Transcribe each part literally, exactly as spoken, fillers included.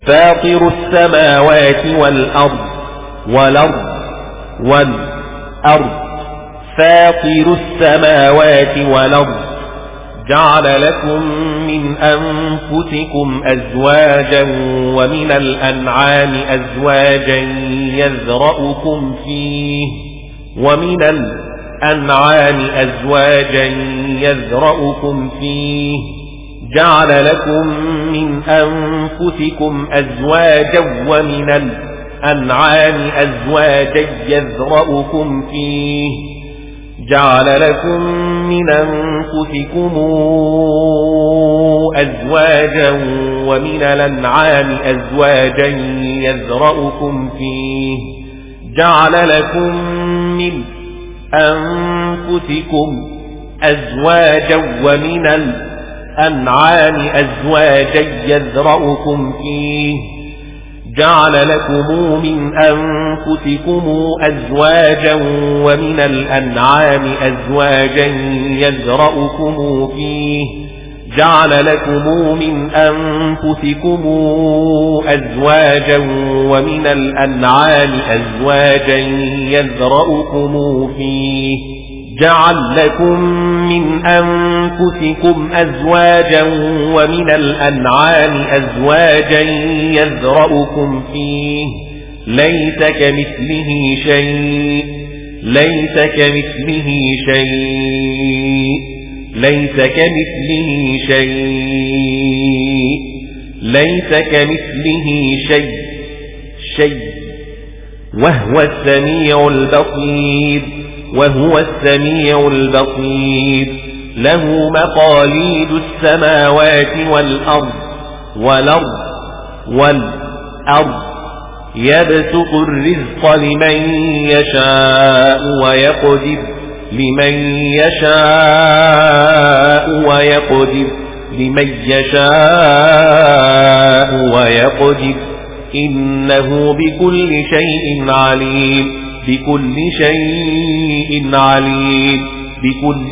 فاطر السماوات والأرض والأرض والأرض فاطر السماوات والأرض جعل لكم من أنفسكم أزواجا ومن الأنعام أزواجا يذرأكم فيه ومن الأنعام أزواجا يذرأكم فيه جعل لكم من أنفسكم أزواجا ومن الأنعام أزواجا يذرأكم فيه جعل لكم من أنفسكم أزواجا ومن الأنعام أزواجا يذرأكم فيه جعل لكم من أنفسكم أزواجا ومن الأنعام أزواجا يذرأكم فيه جعل لكم من أنفسكم أزواجا ومن الأنعام أزواجا يذرأكم فيه جعل لكم من أنفسكم أزواجا ومن الأنعام أزواجا يذرأكم فيه جعل لكم من أنفسكم أزواجا ومن الأنعام أزواجا يذرأكم فيه ليس كمثله شيء ليس كمثله شيء ليس كمثله شيء ليس كمثله شيء شيء وهو السميع البصير وهو السميع البصير له مقاليد السماوات والأرض والأرض والأرض يبسط الرزق لمن يشاء ويقدر لمن يشاء ويقدر لمن يشاء ويقدر إنه بكل شيء عليم بكل شيء عليم بكل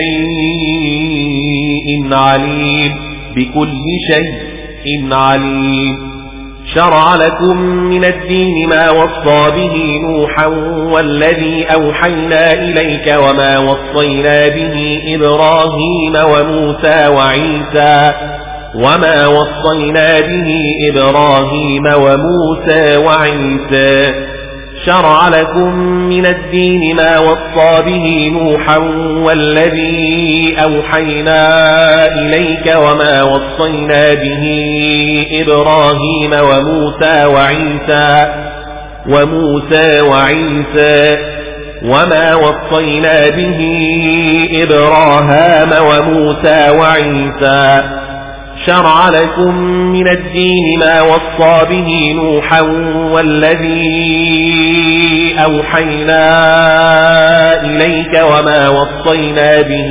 شيء عليم بكل شيء عليم شرع لكم من الدين ما وصى به نوحا والذي أوحينا إليك وما وصينا به إبراهيم وموسى وعيسى وما وصينا به إبراهيم وموسى وعيسى شرع لكم من الدين ما وصى به نوحا والذي أوحينا إليك وما وصينا به إبراهيم وموسى وعيسى وموسى وعيسى وما وصينا به إبراهيم وموسى وعيسى شرع لكم من الدين ما وصى به نوحا والذي أوحينا إليك وما وصينا به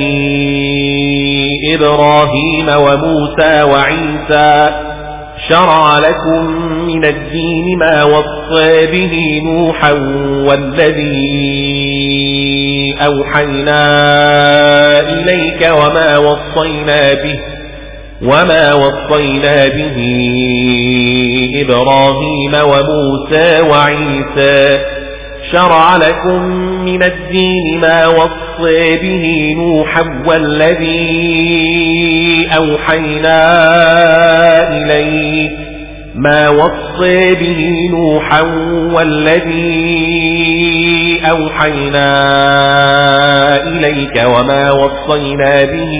إبراهيم وموسى وعيسى شرع لكم من الدين ما وصى به نوحا والذي أوحينا إليك وما وصينا به وما وصينا به إبراهيم وموسى وعيسى شرع لكم من الدين ما وصى به نوحا والذي أوحينا إليك ما وصى به نوحا والذي أوحينا إليك وما وصينا به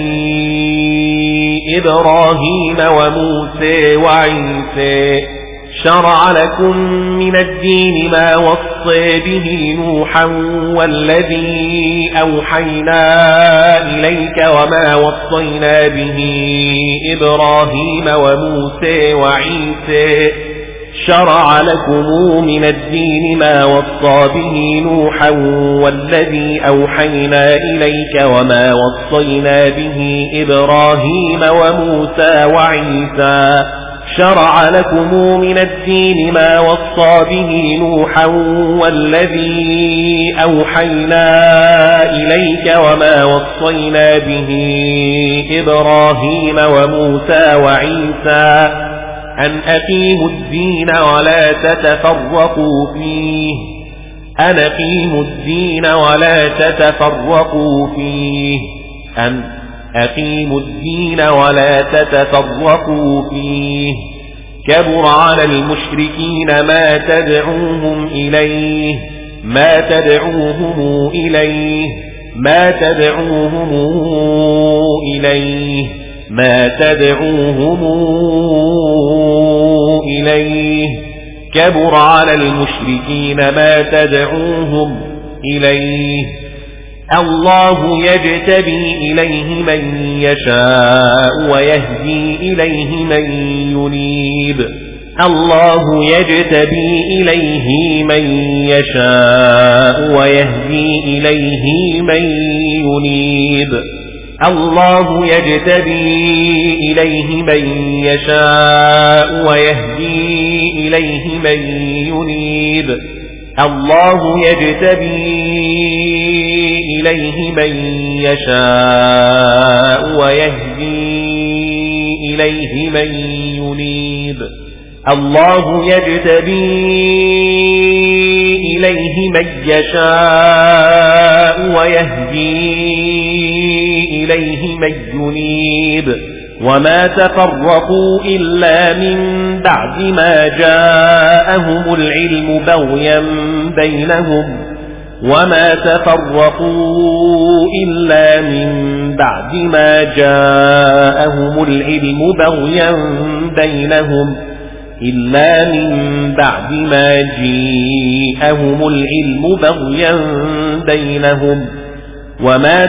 إبراهيم وموسى وعيسى شرع لكم من الدين ما وصى به نوحا والذي أوحينا إليك وما وصينا به إبراهيم وموسى وعيسى شرع لكم من الدين ما وصى به نوحا والذي أوحينا إليك وما وصينا به إبراهيم وموسى وعيسى شرع لكم من الدين ما وصى به نوحا والذي أوحينا إليك وما وصينا به إبراهيم وموسى وعيسى أن أقيموا الدين ولا تتفرقوا فيه أن أقيموا الدين ولا تتفرقوا فيه أن أقيموا الدين ولا تتفرقوا فيه كبر على المشركين ما تدعوهم إليه ما تدعوهم إليه ما تدعوهم إليه ما تدعوهم إليه كبر على المشركين ما تدعوهم إليه الله يجتبي إليه من يشاء ويهدي إليه من ينيب الله يجتبي إليه من يشاء ويهدي إليه من ينيب الله يجتبي إليه من يشاء ويهدي إليه من ينيب الله يجتبي إليه من يشاء ويهدي إليه من ينيب الله يجتبي إليه من يشاء ويهدي إليه من ينيب وما تفرقوا إلا من بعد ما جاءهم العلم بغيا بينهم وما تفرقوا إلا من بعد ما جاءهم العلم بغيا بينهم إلا من بعد ما جاءهم العلم بغيا بينهم وما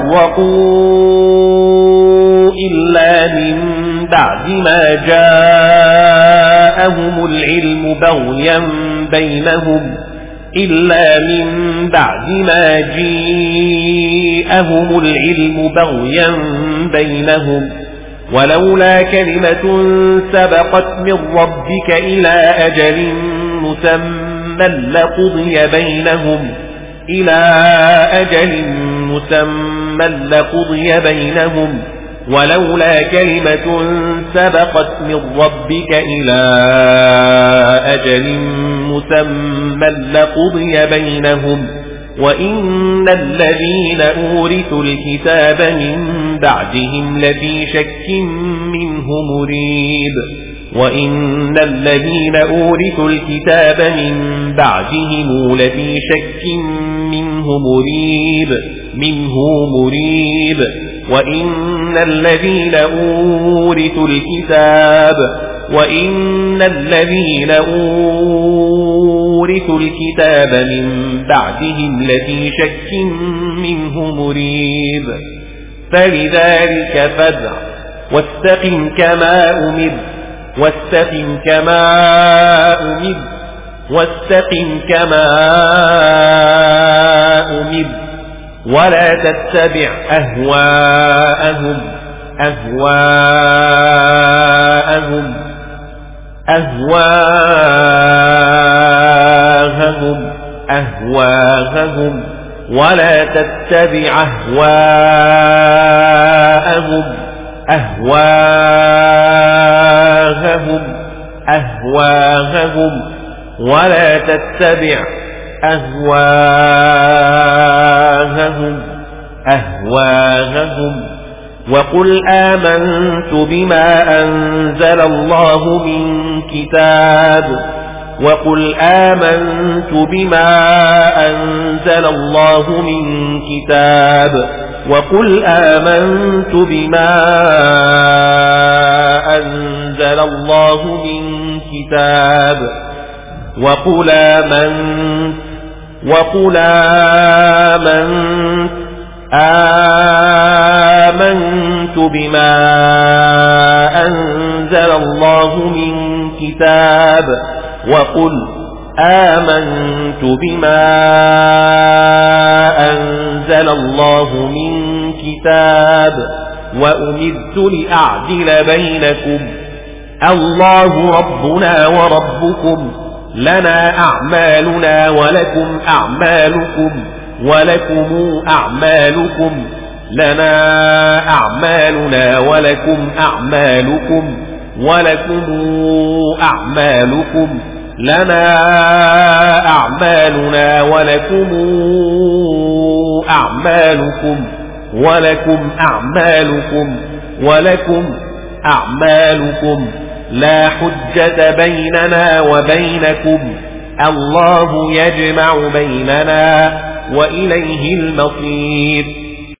تفرقوا إلا من بعد ما جاءهم العلم بغيا بينهم إلا من بعد ما جاءهم العلم بغيا بينهم ولولا كلمة سبقت من ربك إلى أجل مسمى لقضي بينهم إلى أجل مسمى لقضي بينهم ولولا كلمة سبقت من ربك إلى أجل مسمى لقضي بينهم وإن الذين أورثوا الكتاب من بعدهم لفي شك منه مريب وإن الذين أورثوا الكتاب من بعدهم لفي شك منه مريب منه مريب وإن الذين أورثوا الكتاب وإن الذين أورثوا الكتاب من بعدهم لفي شك منه مريب فلذلك فادع واستقم كما أمر واستقم كما أمر واستقم كما أمر ولا تتبع أهواءهم أهواءهم أهواءهم أهواءهم ولا تتبع أهواءهم أهواءهم أهواءهم ولا تتبع أهواءهم أهواءهم وقل آمنت بما أنزل الله من كتاب وقل آمنت بما أنزل الله من كتاب وقل آمنت بما أنزل الله من كتاب وقل آمنت وقل آمنت آمنت بما أنزل الله من كتاب وقل آمنت بما أنزل الله من كتاب وأمرت لأعدل بينكم الله ربنا وربكم لنا أعمالنا ولكم أعمالكم ولكم أعمالكم لنا أعمالنا ولكم أعمالكم ولكم أعمالكم لنا أعمالنا ولكم أعمالكم ولكم أعمالكم ولكم أعمالكم لا حجة بيننا وبينكم الله يجمع بيننا وإليه المصير.